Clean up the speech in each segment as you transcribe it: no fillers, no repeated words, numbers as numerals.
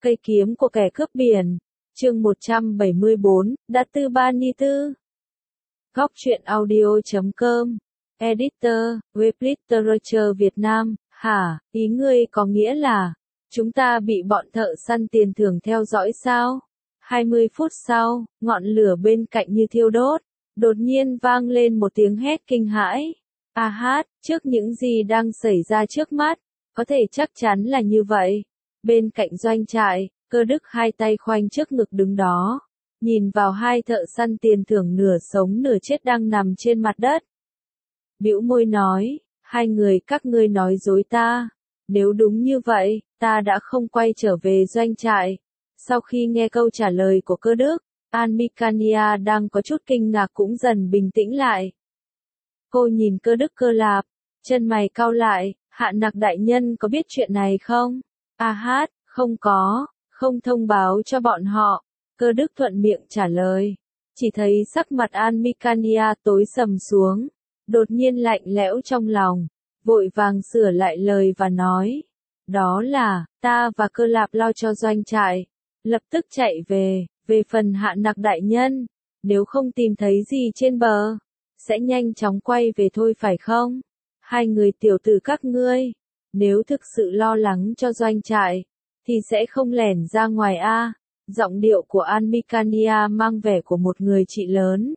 Cây kiếm của kẻ cướp biển. Chương 174, Đa Tư Ba Ni Tư. Góc truyện audio.com. Editor, Web Literature Việt Nam. Hả, ý ngươi có nghĩa là chúng ta bị bọn thợ săn tiền thưởng theo dõi sao? 20 phút sau, ngọn lửa bên cạnh như thiêu đốt. Đột nhiên vang lên một tiếng hét kinh hãi. A hát, trước những gì đang xảy ra trước mắt, có thể chắc chắn là như vậy. Bên cạnh doanh trại, Cơ Đức hai tay khoanh trước ngực đứng đó, nhìn vào hai thợ săn tiền thưởng nửa sống nửa chết đang nằm trên mặt đất. Bĩu môi nói, hai người các ngươi nói dối ta. Nếu đúng như vậy, ta đã không quay trở về doanh trại. Sau khi nghe câu trả lời của Cơ Đức, An-mi-ca-ni-a đang có chút kinh ngạc cũng dần bình tĩnh lại. Cô nhìn Cơ Đức Cơ Lạp, chân mày cau lại, Hạ Nặc đại nhân có biết chuyện này không? A hát, không có, không thông báo cho bọn họ. Cơ Đức thuận miệng trả lời. Chỉ thấy sắc mặt An-mi-ca-ni-a tối sầm xuống, đột nhiên lạnh lẽo trong lòng, vội vàng sửa lại lời và nói. Đó là, ta và Cơ Lạp lo cho doanh trại, lập tức chạy về phần Hạ Nặc đại nhân, nếu không tìm thấy gì trên bờ, sẽ nhanh chóng quay về thôi phải không? Hai người tiểu tử các ngươi, nếu thực sự lo lắng cho doanh trại, thì sẽ không lẻn ra ngoài a. Giọng điệu của An-mi-ca-ni-a mang vẻ của một người chị lớn.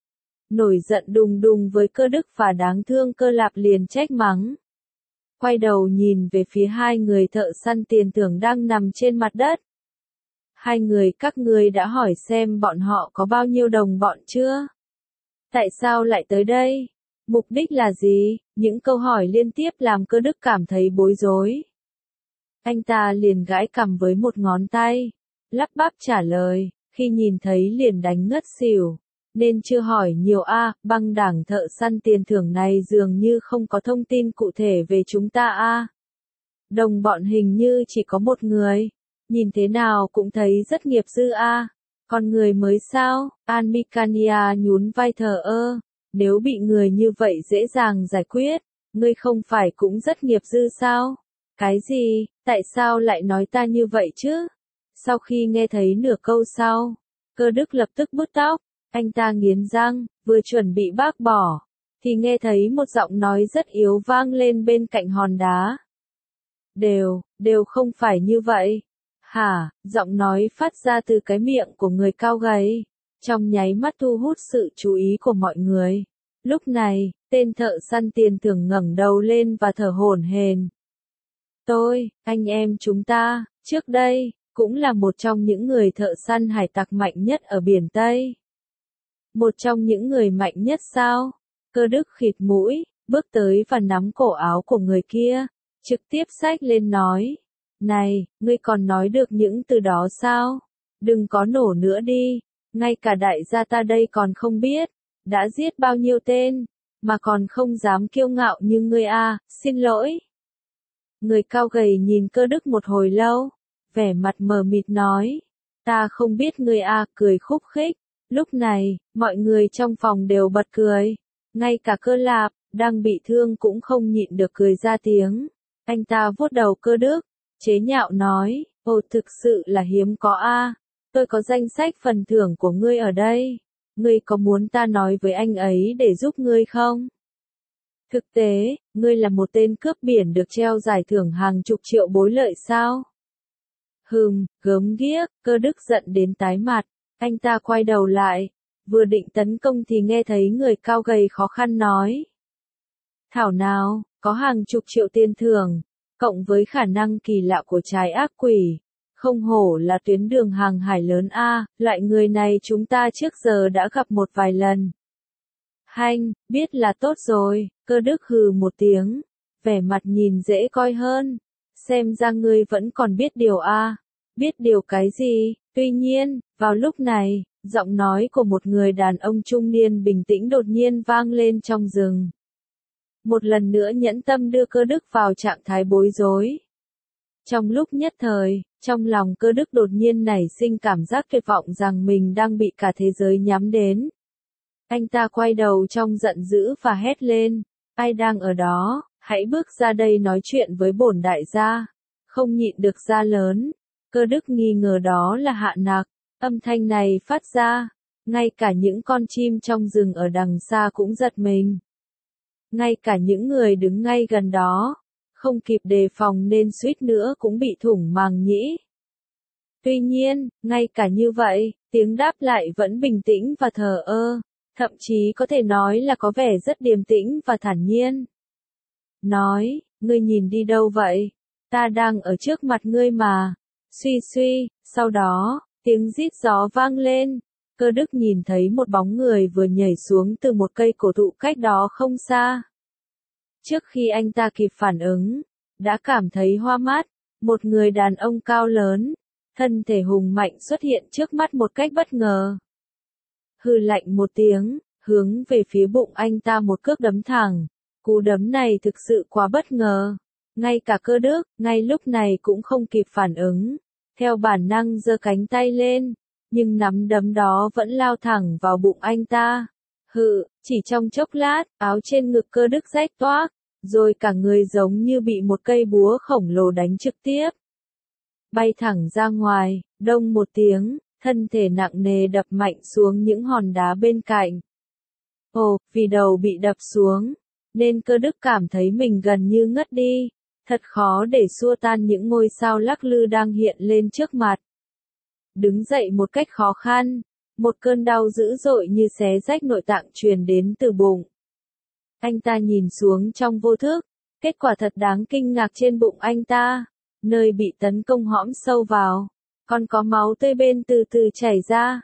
Nổi giận đùng đùng với Cơ Đức và đáng thương Cơ Lạp liền trách mắng. Quay đầu nhìn về phía hai người thợ săn tiền thưởng đang nằm trên mặt đất. Hai người các ngươi đã hỏi xem bọn họ có bao nhiêu đồng bọn chưa? Tại sao lại tới đây? Mục đích là gì? Những câu hỏi liên tiếp làm Cơ Đức cảm thấy bối rối. Anh ta liền gãi cằm với một ngón tay, lắp bắp trả lời, khi nhìn thấy liền đánh ngất xỉu, nên chưa hỏi nhiều a. Băng đảng thợ săn tiền thưởng này dường như không có thông tin cụ thể về chúng ta a. Đồng bọn hình như chỉ có một người, nhìn thế nào cũng thấy rất nghiệp dư a. Còn người mới sao? An-mi-ca-ni-a nhún vai thờ ơ, nếu bị người như vậy dễ dàng giải quyết, ngươi không phải cũng rất nghiệp dư sao? Cái gì? Tại sao lại nói ta như vậy chứ? Sau khi nghe thấy nửa câu sau, Cơ Đức lập tức bứt tóc, anh ta nghiến răng, vừa chuẩn bị bác bỏ, thì nghe thấy một giọng nói rất yếu vang lên bên cạnh hòn đá. Đều không phải như vậy. Hả, giọng nói phát ra từ cái miệng của người cao gầy, trong nháy mắt thu hút sự chú ý của mọi người. Lúc này, tên thợ săn tiền thưởng ngẩng đầu lên và thở hổn hển. Anh em chúng ta, trước đây, cũng là một trong những người thợ săn hải tặc mạnh nhất ở biển Tây. Một trong những người mạnh nhất sao? Cơ Đức khịt mũi, bước tới và nắm cổ áo của người kia, trực tiếp xách lên nói. Này, ngươi còn nói được những từ đó sao? Đừng có nổ nữa đi, ngay cả đại gia ta đây còn không biết, đã giết bao nhiêu tên, mà còn không dám kiêu ngạo như ngươi a. Xin lỗi. Người cao gầy nhìn Cơ Đức một hồi lâu, vẻ mặt mờ mịt nói, ta không biết ngươi a, cười khúc khích. Lúc này, mọi người trong phòng đều bật cười, ngay cả Cơ Lạp, đang bị thương cũng không nhịn được cười ra tiếng. Anh ta vuốt đầu Cơ Đức, chế nhạo nói, thực sự là hiếm có a. Tôi có danh sách phần thưởng của ngươi ở đây, ngươi có muốn ta nói với anh ấy để giúp ngươi không? Thực tế, ngươi là một tên cướp biển được treo giải thưởng hàng chục triệu bối lợi sao? Gớm ghiếc, Cơ Đức giận đến tái mặt, anh ta quay đầu lại, vừa định tấn công thì nghe thấy người cao gầy khó khăn nói. Thảo nào, có hàng chục triệu tiền thưởng, cộng với khả năng kỳ lạ của trái ác quỷ, không hổ là tuyến đường hàng hải lớn a, loại người này chúng ta trước giờ đã gặp một vài lần. Hanh, biết là tốt rồi, Cơ Đức hừ một tiếng, vẻ mặt nhìn dễ coi hơn, xem ra ngươi vẫn còn biết điều a. Biết điều cái gì? Tuy nhiên, vào lúc này, giọng nói của một người đàn ông trung niên bình tĩnh đột nhiên vang lên trong rừng. Một lần nữa nhẫn tâm đưa Cơ Đức vào trạng thái bối rối. Trong lúc nhất thời, trong lòng Cơ Đức đột nhiên nảy sinh cảm giác tuyệt vọng rằng mình đang bị cả thế giới nhắm đến. Anh ta quay đầu trong giận dữ và hét lên, ai đang ở đó, hãy bước ra đây nói chuyện với bổn đại gia. Không nhịn được ra lớn, Cơ Đức nghi ngờ đó là Hạ Nặc. Âm thanh này phát ra, ngay cả những con chim trong rừng ở đằng xa cũng giật mình. Ngay cả những người đứng ngay gần đó, không kịp đề phòng nên suýt nữa cũng bị thủng màng nhĩ. Tuy nhiên, ngay cả như vậy, tiếng đáp lại vẫn bình tĩnh và thờ ơ, thậm chí có thể nói là có vẻ rất điềm tĩnh và thản nhiên. Nói, ngươi nhìn đi đâu vậy? Ta đang ở trước mặt ngươi mà. Suy suy, sau đó, tiếng rít gió vang lên. Cơ Đức nhìn thấy một bóng người vừa nhảy xuống từ một cây cổ thụ cách đó không xa. Trước khi anh ta kịp phản ứng, đã cảm thấy hoa mắt, một người đàn ông cao lớn, thân thể hùng mạnh xuất hiện trước mắt một cách bất ngờ. Hừ lạnh một tiếng, hướng về phía bụng anh ta một cước đấm thẳng. Cú đấm này thực sự quá bất ngờ. Ngay cả Cơ Đức, ngay lúc này cũng không kịp phản ứng. Theo bản năng giơ cánh tay lên, nhưng nắm đấm đó vẫn lao thẳng vào bụng anh ta. Chỉ trong chốc lát, áo trên ngực Cơ Đức rách toác, rồi cả người giống như bị một cây búa khổng lồ đánh trực tiếp. Bay thẳng ra ngoài, đông một tiếng, thân thể nặng nề đập mạnh xuống những hòn đá bên cạnh. Vì đầu bị đập xuống, nên Cơ Đức cảm thấy mình gần như ngất đi. Thật khó để xua tan những ngôi sao lắc lư đang hiện lên trước mặt. Đứng dậy một cách khó khăn, một cơn đau dữ dội như xé rách nội tạng truyền đến từ bụng. Anh ta nhìn xuống trong vô thức, kết quả thật đáng kinh ngạc trên bụng anh ta, nơi bị tấn công hõm sâu vào, còn có máu tươi bên từ từ chảy ra.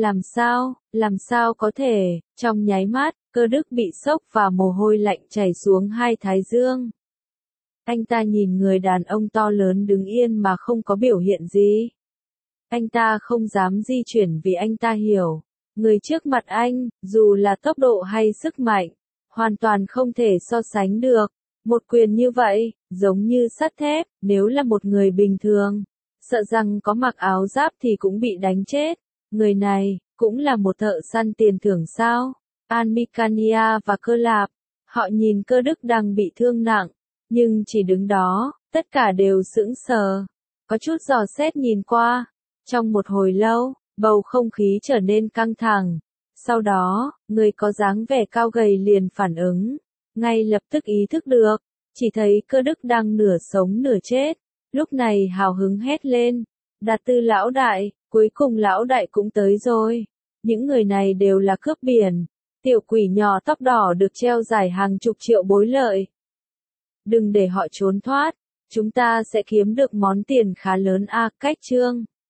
Làm sao có thể, trong nháy mắt, Cơ Đức bị sốc và mồ hôi lạnh chảy xuống hai thái dương. Anh ta nhìn người đàn ông to lớn đứng yên mà không có biểu hiện gì. Anh ta không dám di chuyển vì anh ta hiểu, người trước mặt anh, dù là tốc độ hay sức mạnh, hoàn toàn không thể so sánh được. Một quyền như vậy, giống như sắt thép, nếu là một người bình thường, sợ rằng có mặc áo giáp thì cũng bị đánh chết. Người này, cũng là một thợ săn tiền thưởng sao? An-Mikania và Cơ Lạp, họ nhìn Cơ Đức đang bị thương nặng, nhưng chỉ đứng đó, tất cả đều sững sờ, có chút dò xét nhìn qua. Trong một hồi lâu, bầu không khí trở nên căng thẳng. Sau đó, người có dáng vẻ cao gầy liền phản ứng, ngay lập tức ý thức được, chỉ thấy Cơ Đức đang nửa sống nửa chết. Lúc này hào hứng hét lên, Đạt Tư lão đại, cuối cùng lão đại cũng tới rồi. Những người này đều là cướp biển, tiểu quỷ nhỏ tóc đỏ được treo giải hàng chục triệu bối lợi. Đừng để họ trốn thoát, chúng ta sẽ kiếm được món tiền khá lớn. Cách chương